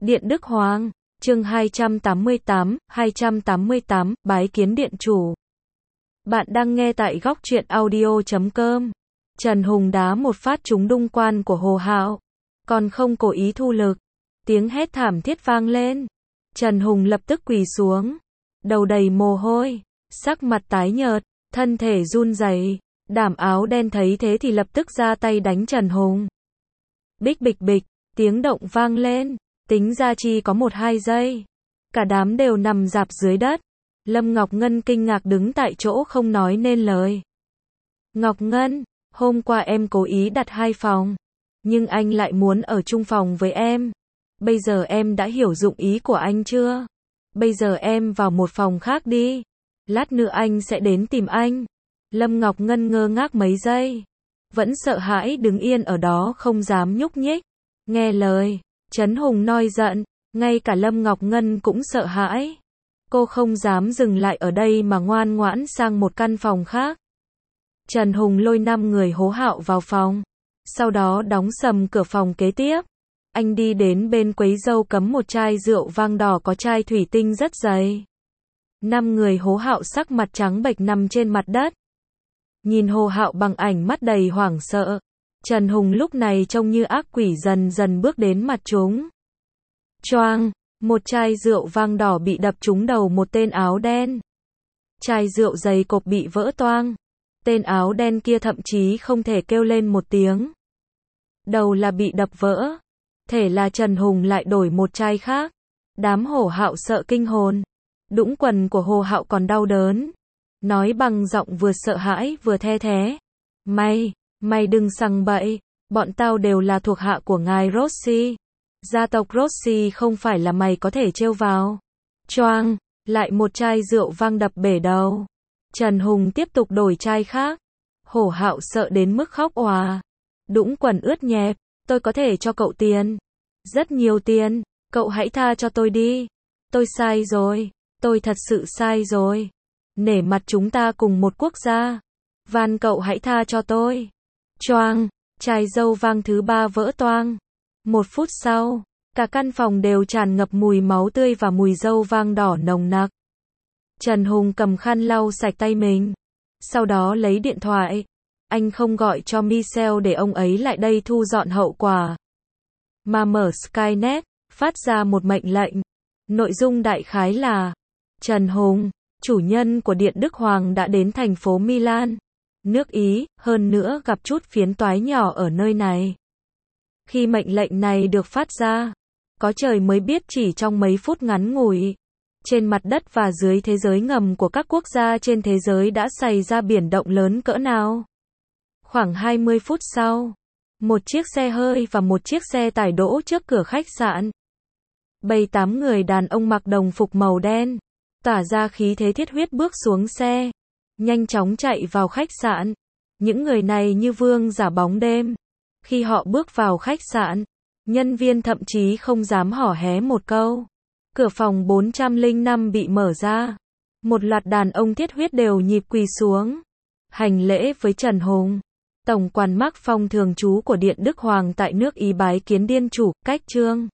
Điện Đức Hoàng, chương 288, bái kiến điện chủ. Bạn đang nghe tại góc truyện audio.com. Trần Hùng đá một phát trúng đung quan của Hồ Hạo, còn không cố ý thu lực. Tiếng hét thảm thiết vang lên. Trần Hùng lập tức quỳ xuống, đầu đầy mồ hôi, sắc mặt tái nhợt, thân thể run rẩy. Đảm áo đen thấy thế thì lập tức ra tay đánh Trần Hùng. Bích bịch bịch, tiếng động vang lên, tính ra chi có 1-2 giây. Cả đám đều nằm rạp dưới đất. Lâm Ngọc Ngân kinh ngạc đứng tại chỗ không nói nên lời. Ngọc Ngân, hôm qua em cố ý đặt 2 phòng, nhưng anh lại muốn ở chung phòng với em. Bây giờ em đã hiểu dụng ý của anh chưa? Bây giờ em vào một phòng khác đi. Lát nữa anh sẽ đến tìm anh. Lâm Ngọc Ngân ngơ ngác mấy giây, vẫn sợ hãi đứng yên ở đó không dám nhúc nhích. Nghe lời, Trấn Hùng nổi giận, ngay cả Lâm Ngọc Ngân cũng sợ hãi. Cô không dám dừng lại ở đây mà ngoan ngoãn sang một căn phòng khác. Trần Hùng lôi 5 người Hố Hạo vào phòng, sau đó đóng sầm cửa phòng kế tiếp. Anh đi đến bên quấy dâu cắm một chai rượu vang đỏ có chai thủy tinh rất dày. 5 người Hố Hạo sắc mặt trắng bệch nằm trên mặt đất. Nhìn Hồ Hạo bằng ánh mắt đầy hoảng sợ. Trần Hùng lúc này trông như ác quỷ dần dần bước đến mặt chúng. Choang, một chai rượu vang đỏ bị đập trúng đầu một tên áo đen. Chai rượu dày cộp bị vỡ toang. Tên áo đen kia thậm chí không thể kêu lên một tiếng. Đầu là bị đập vỡ. Thể là Trần Hùng lại đổi một chai khác. Đám Hồ Hạo sợ kinh hồn. Đũng quần của Hồ Hạo còn đau đớn. Nói bằng giọng vừa sợ hãi vừa the thé. Mày đừng sằng bậy, bọn tao đều là thuộc hạ của ngài Rossi. Gia tộc Rossi không phải là mày có thể trêu vào. Choang, lại một chai rượu vang đập bể đầu. Trần Hùng tiếp tục đổi chai khác. Hổ Hạo sợ đến mức khóc òa. Đũng quần ướt nhẹp, tôi có thể cho cậu tiền. Rất nhiều tiền, cậu hãy tha cho tôi đi. Tôi sai rồi, tôi thật sự sai rồi. Nể mặt chúng ta cùng một quốc gia. Van cậu hãy tha cho tôi. Choang, chai dâu vang thứ 3 vỡ toang. 1 phút sau, cả căn phòng đều tràn ngập mùi máu tươi và mùi dâu vang đỏ nồng nặc. Trần Hùng cầm khăn lau sạch tay mình. Sau đó lấy điện thoại. Anh không gọi cho Michel để ông ấy lại đây thu dọn hậu quả, mà mở Skynet, phát ra một mệnh lệnh. Nội dung đại khái là: Trần Hùng, chủ nhân của Điện Đức Hoàng đã đến thành phố Milan, nước Ý, hơn nữa gặp chút phiến toái nhỏ ở nơi này. Khi mệnh lệnh này được phát ra, có trời mới biết chỉ trong mấy phút ngắn ngủi, trên mặt đất và dưới thế giới ngầm của các quốc gia trên thế giới đã xảy ra biển động lớn cỡ nào. Khoảng 20 phút sau, một chiếc xe hơi và một chiếc xe tải đỗ trước cửa khách sạn. 7-8 người đàn ông mặc đồng phục màu đen, tỏa ra khí thế thiết huyết bước xuống xe, nhanh chóng chạy vào khách sạn. Những người này như vương giả bóng đêm. Khi họ bước vào khách sạn, nhân viên thậm chí không dám hỏ hé một câu. Cửa phòng 405 bị mở ra. Một loạt đàn ông thiết huyết đều nhịp quỳ xuống, hành lễ với Trần Hùng, tổng quản Mác Phong thường trú của Điện Đức Hoàng tại nước Ý bái kiến điên chủ. Cách chương